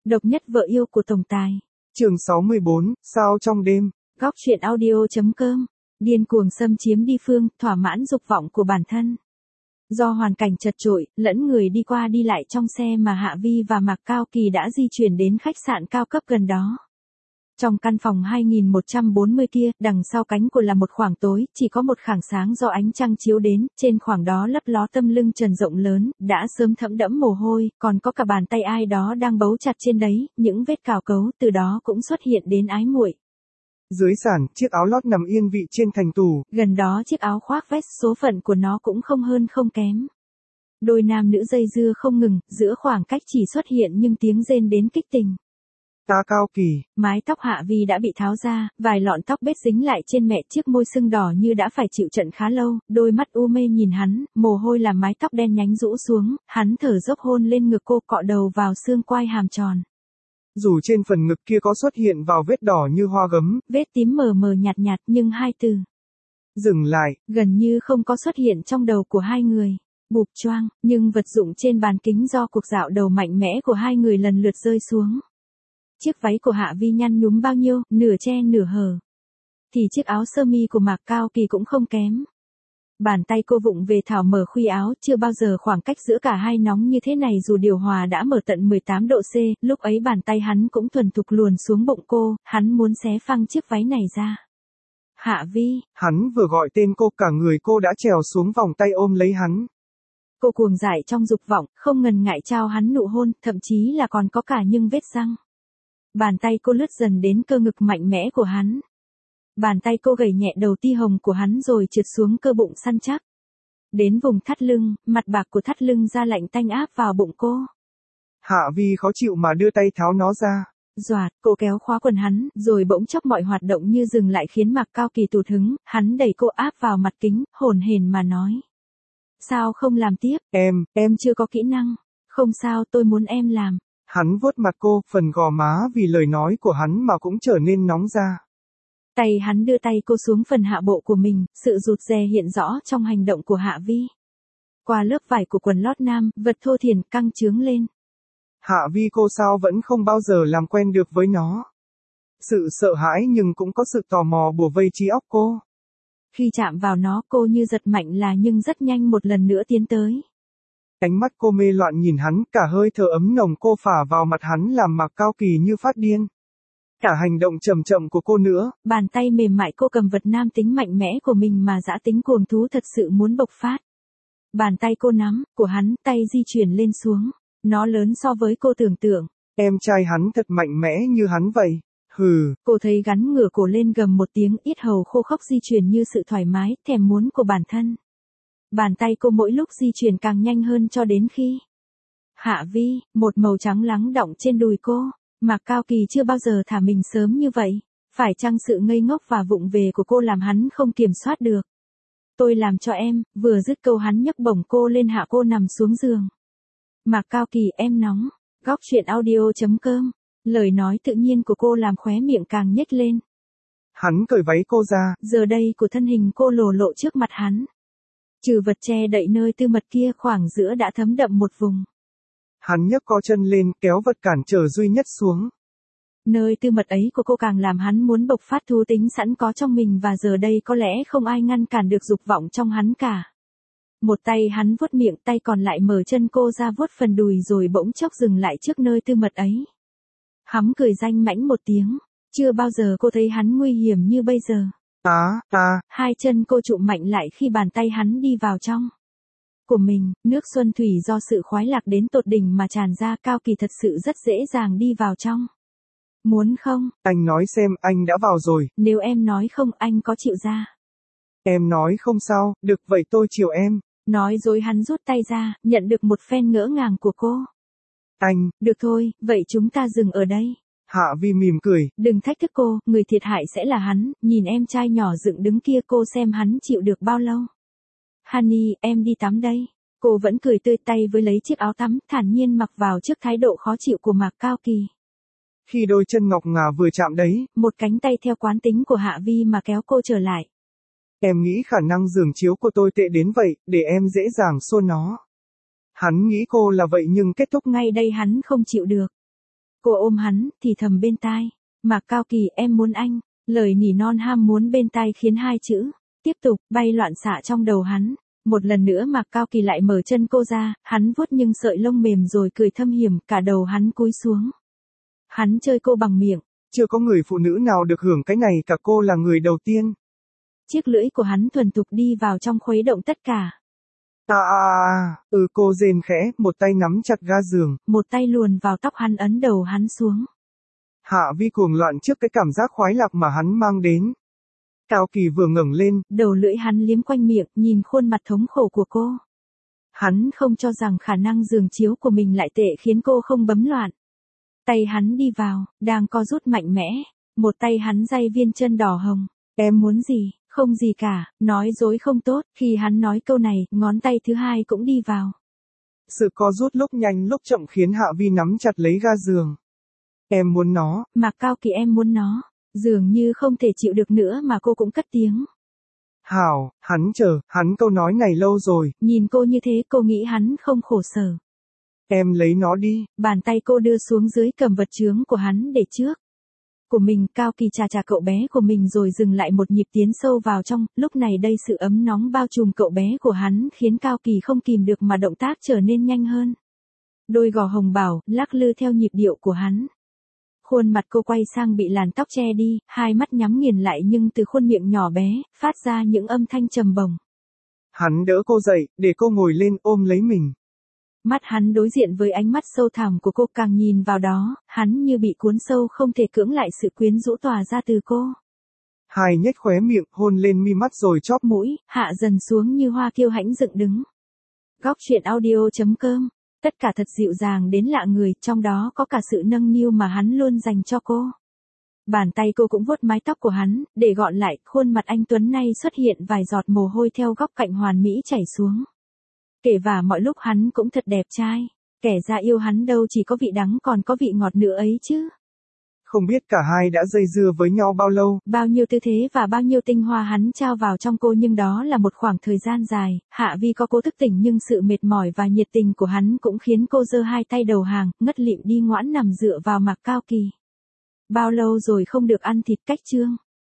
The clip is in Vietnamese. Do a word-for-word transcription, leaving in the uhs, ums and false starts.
Độc nhất vợ yêu của tổng tài. Chương sáu mươi bốn, sao trong đêm. Góc truyện audio.com. Điên cuồng xâm chiếm đi phương, thỏa mãn dục vọng của bản thân. Do hoàn cảnh chật chội, lẫn người đi qua đi lại trong xe mà Hạ Vi và Mạc Cao Kỳ đã di chuyển đến khách sạn cao cấp gần đó. Trong căn phòng hai nghìn một trăm bốn mươi kia, đằng sau cánh cửa là một khoảng tối, chỉ có một khoảng sáng do ánh trăng chiếu đến, trên khoảng đó lấp ló tâm lưng trần rộng lớn, đã sớm thấm đẫm mồ hôi, còn có cả bàn tay ai đó đang bấu chặt trên đấy, những vết cào cấu từ đó cũng xuất hiện đến ái muội. Dưới sàn, chiếc áo lót nằm yên vị trên thành tủ. Gần đó chiếc áo khoác vest số phận của nó cũng không hơn không kém. Đôi nam nữ dây dưa không ngừng, giữa khoảng cách chỉ xuất hiện nhưng tiếng rên đến kích tình. Ta Cao Kỳ. Mái tóc Hạ Vi đã bị tháo ra, vài lọn tóc bết dính lại trên mẹ, chiếc môi sưng đỏ như đã phải chịu trận khá lâu, đôi mắt u mê nhìn hắn, mồ hôi làm mái tóc đen nhánh rũ xuống, hắn thở dốc hôn lên ngực cô, cọ đầu vào xương quai hàm tròn. Dù trên phần ngực kia có xuất hiện vào vết đỏ như hoa gấm, vết tím mờ mờ nhạt nhạt nhưng hai từ dừng lại gần như không có xuất hiện trong đầu của hai người. Bụp choang, nhưng vật dụng trên bàn kính do cuộc dạo đầu mạnh mẽ của hai người lần lượt rơi xuống. Chiếc váy của Hạ Vi nhăn nhúm bao nhiêu, nửa che nửa hở. Thì chiếc áo sơ mi của Mạc Cao Kỳ cũng không kém. Bàn tay cô vụng về thảo mở khuy áo, chưa bao giờ khoảng cách giữa cả hai nóng như thế này dù điều hòa đã mở tận mười tám độ C, lúc ấy bàn tay hắn cũng thuần thục luồn xuống bụng cô, hắn muốn xé phăng chiếc váy này ra. Hạ Vi. Hắn vừa gọi tên cô, cả người cô đã trèo xuống vòng tay ôm lấy hắn. Cô cuồng dại trong dục vọng, không ngần ngại trao hắn nụ hôn, thậm chí là còn có cả những vết răng. Bàn tay cô lướt dần đến cơ ngực mạnh mẽ của hắn. Bàn tay cô gẩy nhẹ đầu ti hồng của hắn rồi trượt xuống cơ bụng săn chắc. Đến vùng thắt lưng, mặt bạc của thắt lưng da lạnh tanh áp vào bụng cô. Hạ Vi khó chịu mà đưa tay tháo nó ra. Doạt, cô kéo khóa quần hắn, rồi bỗng chốc mọi hoạt động như dừng lại khiến Mạc Cao Kỳ tụt hứng, hắn đẩy cô áp vào mặt kính, hồn hển mà nói. Sao không làm tiếp? Em, em chưa có kỹ năng. Không sao, tôi muốn em làm. Hắn vuốt mặt cô, phần gò má vì lời nói của hắn mà cũng trở nên nóng ra. Tay hắn đưa tay cô xuống phần hạ bộ của mình, sự rụt rè hiện rõ trong hành động của Hạ Vi. Qua lớp vải của quần lót nam, vật thô thiển căng trướng lên. Hạ Vi cô sao vẫn không bao giờ làm quen được với nó. Sự sợ hãi nhưng cũng có sự tò mò bủa vây trí óc cô. Khi chạm vào nó cô như giật mạnh là nhưng rất nhanh một lần nữa tiến tới. Ánh mắt cô mê loạn nhìn hắn, cả hơi thở ấm nồng cô phả vào mặt hắn làm Mạc Cao Kỳ như phát điên. Cả hành động chậm chậm của cô nữa. Bàn tay mềm mại cô cầm vật nam tính mạnh mẽ của mình mà dã tính cuồng thú thật sự muốn bộc phát. Bàn tay cô nắm, của hắn, tay di chuyển lên xuống. Nó lớn so với cô tưởng tượng. Em trai hắn thật mạnh mẽ như hắn vậy. Hừ. Cô thấy gắn ngửa cổ lên gầm một tiếng, yết hầu khô khốc di chuyển như sự thoải mái, thèm muốn của bản thân. Bàn tay cô mỗi lúc di chuyển càng nhanh hơn cho đến khi. Hạ Vi, một màu trắng lắng đọng trên đùi cô. Mạc Cao Kỳ chưa bao giờ thả mình sớm như vậy. Phải chăng sự ngây ngốc và vụng về của cô làm hắn không kiểm soát được. Tôi làm cho em, vừa dứt câu hắn nhấc bổng cô lên hạ cô nằm xuống giường. Mạc Cao Kỳ em nóng. Góc truyện audio.com. Lời nói tự nhiên của cô làm khóe miệng càng nhếch lên. Hắn cởi váy cô ra. Giờ đây của thân hình cô lồ lộ trước mặt hắn. Trừ vật che đậy nơi tư mật kia khoảng giữa đã thấm đậm một vùng. Hắn nhấc co chân lên, kéo vật cản trở duy nhất xuống. Nơi tư mật ấy của cô càng làm hắn muốn bộc phát thú tính sẵn có trong mình và giờ đây có lẽ không ai ngăn cản được dục vọng trong hắn cả. Một tay hắn vuốt miệng, tay còn lại mở chân cô ra vuốt phần đùi rồi bỗng chốc dừng lại trước nơi tư mật ấy. Hắn cười danh mãnh một tiếng. Chưa bao giờ cô thấy hắn nguy hiểm như bây giờ. À, à. Hai chân cô chụm mạnh lại khi bàn tay hắn đi vào trong. Của mình, nước xuân thủy do sự khoái lạc đến tột đỉnh mà tràn ra. Cao Kỳ thật sự rất dễ dàng đi vào trong. Muốn không? Anh nói xem, anh đã vào rồi. Nếu em nói không, anh có chịu ra? Em nói không sao, được vậy tôi chiều em. Nói dối hắn rút tay ra, nhận được một phen ngỡ ngàng của cô. Anh. Được thôi, vậy chúng ta dừng ở đây. Hạ Vi mỉm cười. Đừng thách thức cô, người thiệt hại sẽ là hắn, nhìn em trai nhỏ dựng đứng kia cô xem hắn chịu được bao lâu. Honey, em đi tắm đây. Cô vẫn cười tươi tay với lấy chiếc áo tắm, thản nhiên mặc vào trước thái độ khó chịu của Mạc Cao Kỳ. Khi đôi chân ngọc ngà vừa chạm đấy, một cánh tay theo quán tính của Hạ Vi mà kéo cô trở lại. Em nghĩ khả năng giường chiếu của tôi tệ đến vậy, để em dễ dàng xô nó. Hắn nghĩ cô là vậy nhưng kết thúc ngay đây hắn không chịu được. Cô ôm hắn, thì thầm bên tai. Mạc Cao Kỳ, em muốn anh. Lời nỉ non ham muốn bên tai khiến hai chữ tiếp tục bay loạn xạ trong đầu hắn. Một lần nữa Mạc Cao Kỳ lại mở chân cô ra, hắn vuốt nhưng sợi lông mềm rồi cười thâm hiểm, cả đầu hắn cúi xuống. Hắn chơi cô bằng miệng. Chưa có người phụ nữ nào được hưởng cái này cả, cô là người đầu tiên. Chiếc lưỡi của hắn thuần thục đi vào trong khuấy động tất cả. À à à, ừ cô rên khẽ, một tay nắm chặt ga giường. Một tay luồn vào tóc hắn ấn đầu hắn xuống. Hạ Vi cuồng loạn trước cái cảm giác khoái lạc mà hắn mang đến. Cao Kỳ vừa ngẩng lên. Đầu lưỡi hắn liếm quanh miệng, nhìn khuôn mặt thống khổ của cô. Hắn không cho rằng khả năng giường chiếu của mình lại tệ khiến cô không bấm loạn. Tay hắn đi vào, đang co rút mạnh mẽ. Một tay hắn day viên chân đỏ hồng. Em muốn gì? Không gì cả, nói dối không tốt. Khi hắn nói câu này, ngón tay thứ hai cũng đi vào. Sự co rút lúc nhanh lúc chậm khiến Hạ Vi nắm chặt lấy ga giường. Em muốn nó. Mạc Cao Kỳ, em muốn nó. Dường như không thể chịu được nữa mà cô cũng cất tiếng. Hảo, hắn chờ, hắn câu nói này lâu rồi. Nhìn cô như thế cô nghĩ hắn không khổ sở. Em lấy nó đi. Bàn tay cô đưa xuống dưới cầm vật chướng của hắn để trước. Của mình. Cao Kỳ chà chà cậu bé của mình rồi dừng lại một nhịp tiến sâu vào trong. Lúc này đây sự ấm nóng bao trùm cậu bé của hắn khiến Cao Kỳ không kìm được mà động tác trở nên nhanh hơn. Đôi gò hồng bảo lắc lư theo nhịp điệu của hắn. Khuôn mặt cô quay sang bị làn tóc che đi, hai mắt nhắm nghiền lại nhưng từ khuôn miệng nhỏ bé, phát ra những âm thanh trầm bổng. Hắn đỡ cô dậy, để cô ngồi lên ôm lấy mình. Mắt hắn đối diện với ánh mắt sâu thẳm của cô, càng nhìn vào đó, hắn như bị cuốn sâu không thể cưỡng lại sự quyến rũ tỏa ra từ cô. Hai nhếch khóe miệng, hôn lên mi mắt rồi chóp mũi, hạ dần xuống như hoa kiêu hãnh dựng đứng. Góc truyện audio chấm com. Tất cả thật dịu dàng đến lạ người, trong đó có cả sự nâng niu mà hắn luôn dành cho cô. Bàn tay cô cũng vuốt mái tóc của hắn, để gọn lại, khuôn mặt anh tuấn nay xuất hiện vài giọt mồ hôi theo góc cạnh hoàn mỹ chảy xuống. Kể và mọi lúc hắn cũng thật đẹp trai. Kẻ ra yêu hắn đâu chỉ có vị đắng còn có vị ngọt nữa ấy chứ. Không biết cả hai đã dây dưa với nhau bao lâu. Bao nhiêu tư thế và bao nhiêu tinh hoa hắn trao vào trong cô, nhưng đó là một khoảng thời gian dài. Hạ Vi có cố thức tỉnh nhưng sự mệt mỏi và nhiệt tình của hắn cũng khiến cô giơ hai tay đầu hàng, ngất lịm đi ngoãn nằm dựa vào Mạc Cao Kỳ. Bao lâu rồi không được ăn thịt cách trương.